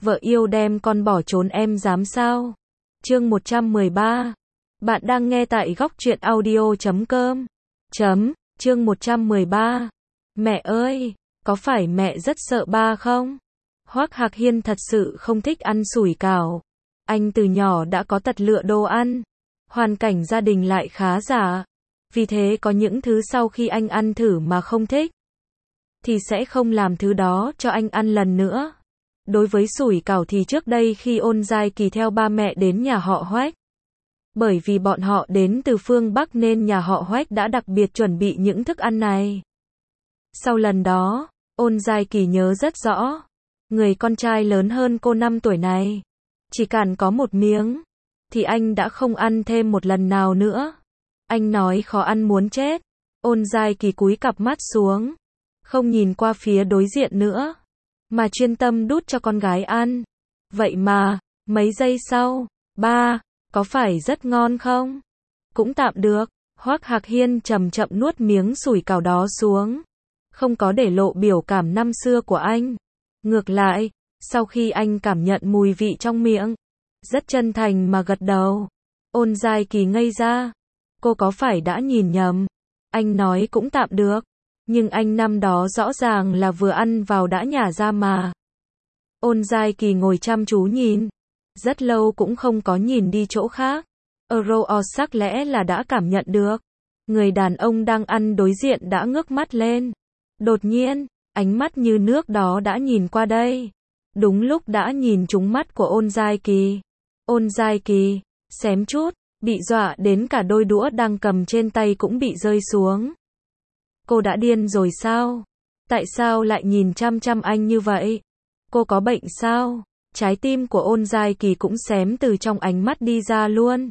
Vợ yêu đem con bỏ trốn em dám sao? Chương 113. Bạn đang nghe tại góc truyện audio.com. Chương 113. Mẹ ơi, có phải mẹ rất sợ ba không? Hoắc Hạc Hiên thật sự không thích ăn sủi cảo. Anh từ nhỏ đã có tật lựa đồ ăn. Hoàn cảnh gia đình lại khá giả. Vì thế có những thứ sau khi anh ăn thử mà không thích, thì sẽ không làm thứ đó cho anh ăn lần nữa. Đối với sủi cảo thì trước đây khi Ôn Giai Kỳ theo ba mẹ đến nhà họ Hoắc, bởi vì bọn họ đến từ phương Bắc nên nhà họ Hoắc đã đặc biệt chuẩn bị những thức ăn này. Sau lần đó, Ôn Giai Kỳ nhớ rất rõ, người con trai lớn hơn cô 5 tuổi này, chỉ cần có một miếng, thì anh đã không ăn thêm một lần nào nữa. Anh nói khó ăn muốn chết. Ôn Giai Kỳ cúi cặp mắt xuống, không nhìn qua phía đối diện nữa, mà chuyên tâm đút cho con gái ăn. Vậy mà, mấy giây sau, ba, có phải rất ngon không? Cũng tạm được. Hoắc Hạc Hiên chậm chậm nuốt miếng sủi cảo đó xuống, không có để lộ biểu cảm năm xưa của anh. Ngược lại, sau khi anh cảm nhận mùi vị trong miệng, rất chân thành mà gật đầu. Ôn Giai Kỳ ngây ra. Cô có phải đã nhìn nhầm? Anh nói cũng tạm được, nhưng anh năm đó rõ ràng là vừa ăn vào đã nhả ra mà. Ôn Giai Kỳ ngồi chăm chú nhìn, rất lâu cũng không có nhìn đi chỗ khác. Euro sắc lẽ là đã cảm nhận được. Người đàn ông đang ăn đối diện đã ngước mắt lên. Đột nhiên, ánh mắt như nước đó đã nhìn qua đây. Đúng lúc đã nhìn trúng mắt của Ôn Giai Kỳ. Ôn Giai Kỳ, xém chút, bị dọa đến cả đôi đũa đang cầm trên tay cũng bị rơi xuống. Cô đã điên rồi sao? Tại sao lại nhìn chăm chăm anh như vậy? Cô có bệnh sao? Trái tim của Ôn Giai Kỳ cũng xém từ trong ánh mắt đi ra luôn.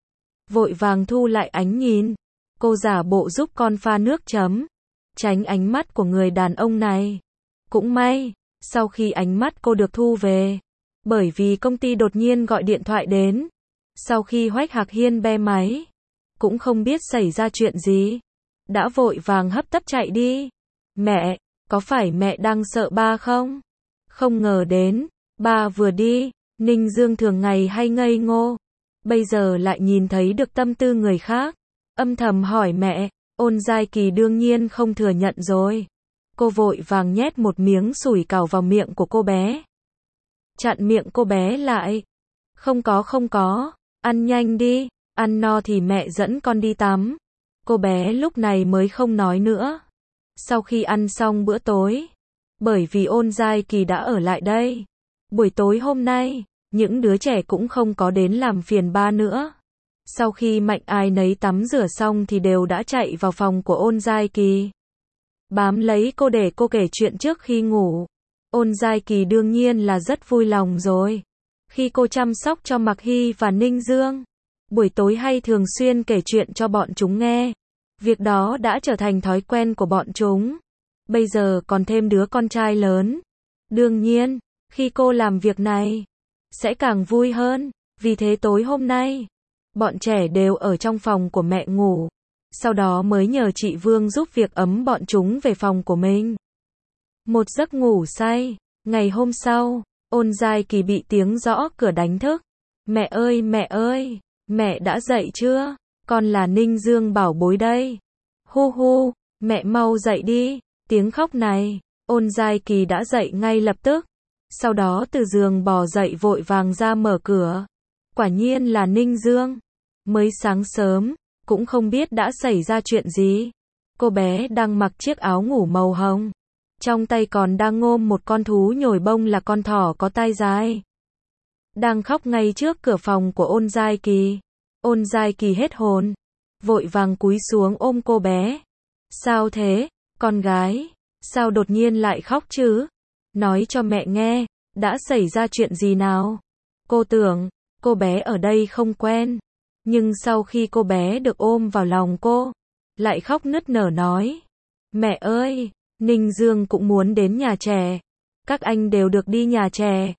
Vội vàng thu lại ánh nhìn. Cô giả bộ giúp con pha nước chấm, tránh ánh mắt của người đàn ông này. Cũng may, sau khi ánh mắt cô được thu về, bởi vì công ty đột nhiên gọi điện thoại đến. Sau khi Hoắc Hạc Hiên be máy, cũng không biết xảy ra chuyện gì, đã vội vàng hấp tấp chạy đi. Mẹ, có phải mẹ đang sợ ba không? Không ngờ đến, ba vừa đi, Ninh Dương thường ngày hay ngây ngô, bây giờ lại nhìn thấy được tâm tư người khác. Âm thầm hỏi mẹ. Ôn Giai Kỳ đương nhiên không thừa nhận rồi. Cô vội vàng nhét một miếng sủi cảo vào miệng của cô bé, chặn miệng cô bé lại. Không có, ăn nhanh đi, ăn no thì mẹ dẫn con đi tắm. Cô bé lúc này mới không nói nữa. Sau khi ăn xong bữa tối, bởi vì Ôn Giai Kỳ đã ở lại đây, buổi tối hôm nay, những đứa trẻ cũng không có đến làm phiền ba nữa. Sau khi Mạnh ai nấy tắm rửa xong thì đều đã chạy vào phòng của Ôn Giai Kỳ, bám lấy cô để cô kể chuyện trước khi ngủ. Ôn Giai Kỳ đương nhiên là rất vui lòng rồi. Khi cô chăm sóc cho Mạc Hy và Ninh Dương, buổi tối hay thường xuyên kể chuyện cho bọn chúng nghe. Việc đó đã trở thành thói quen của bọn chúng. Bây giờ còn thêm đứa con trai lớn. Đương nhiên, khi cô làm việc này, sẽ càng vui hơn. Vì thế tối hôm nay, bọn trẻ đều ở trong phòng của mẹ ngủ. Sau đó mới nhờ chị Vương giúp việc ấm bọn chúng về phòng của mình. Một giấc ngủ say. Ngày hôm sau, Ôn Giai Kỳ bị tiếng gõ cửa đánh thức. Mẹ ơi, mẹ đã dậy chưa? Con là Ninh Dương bảo bối đây. Hu hu, mẹ mau dậy đi. Tiếng khóc này, Ôn Giai Kỳ đã dậy ngay lập tức. Sau đó từ giường bò dậy vội vàng ra mở cửa. Quả nhiên là Ninh Dương. Mới sáng sớm, cũng không biết đã xảy ra chuyện gì. Cô bé đang mặc chiếc áo ngủ màu hồng, trong tay còn đang ôm một con thú nhồi bông là con thỏ có tai dài, đang khóc ngay trước cửa phòng của Ôn Giai Kỳ. Ôn Giai Kỳ hết hồn, vội vàng cúi xuống ôm cô bé. Sao thế, con gái? Sao đột nhiên lại khóc chứ? Nói cho mẹ nghe, đã xảy ra chuyện gì nào? Cô tưởng, cô bé ở đây không quen. Nhưng sau khi cô bé được ôm vào lòng cô, lại khóc nức nở nói. Mẹ ơi, Ninh Dương cũng muốn đến nhà trẻ. Các anh đều được đi nhà trẻ.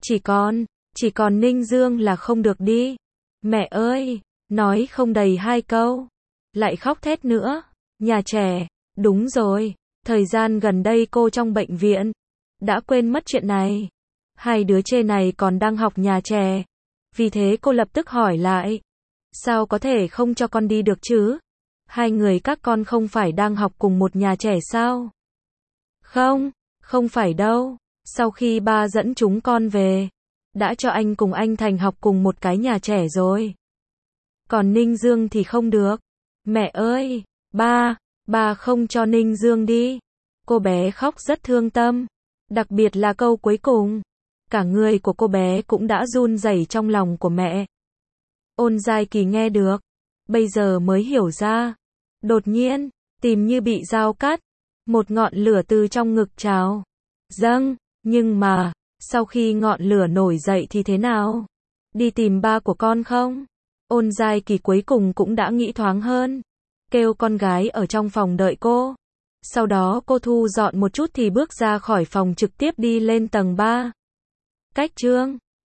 Chỉ còn Ninh Dương là không được đi. Mẹ ơi, nói không đầy 2 câu, lại khóc thét nữa. Nhà trẻ, đúng rồi, thời gian gần đây cô trong bệnh viện, đã quên mất chuyện này. Hai đứa trẻ này còn đang học nhà trẻ. Vì thế cô lập tức hỏi lại. Sao có thể không cho con đi được chứ? Hai người các con không phải đang học cùng một nhà trẻ sao? Không, không phải đâu. Sau khi ba dẫn chúng con về, đã cho anh cùng anh Thành học cùng một cái nhà trẻ rồi. Còn Ninh Dương thì không được. Mẹ ơi, ba không cho Ninh Dương đi. Cô bé khóc rất thương tâm. Đặc biệt là câu cuối cùng. Cả người của cô bé cũng đã run rẩy trong lòng của mẹ. Ôn Giai Kỳ nghe được. Bây giờ mới hiểu ra. Đột nhiên, tim như bị dao cắt. Một ngọn lửa từ trong ngực trào dâng. Nhưng mà, sau khi ngọn lửa nổi dậy thì thế nào? Đi tìm ba của con không? Ôn Giai Kỳ cuối cùng cũng đã nghĩ thoáng hơn. Kêu con gái ở trong phòng đợi cô. Sau đó cô thu dọn một chút thì bước ra khỏi phòng trực tiếp đi lên tầng 3. Cách chương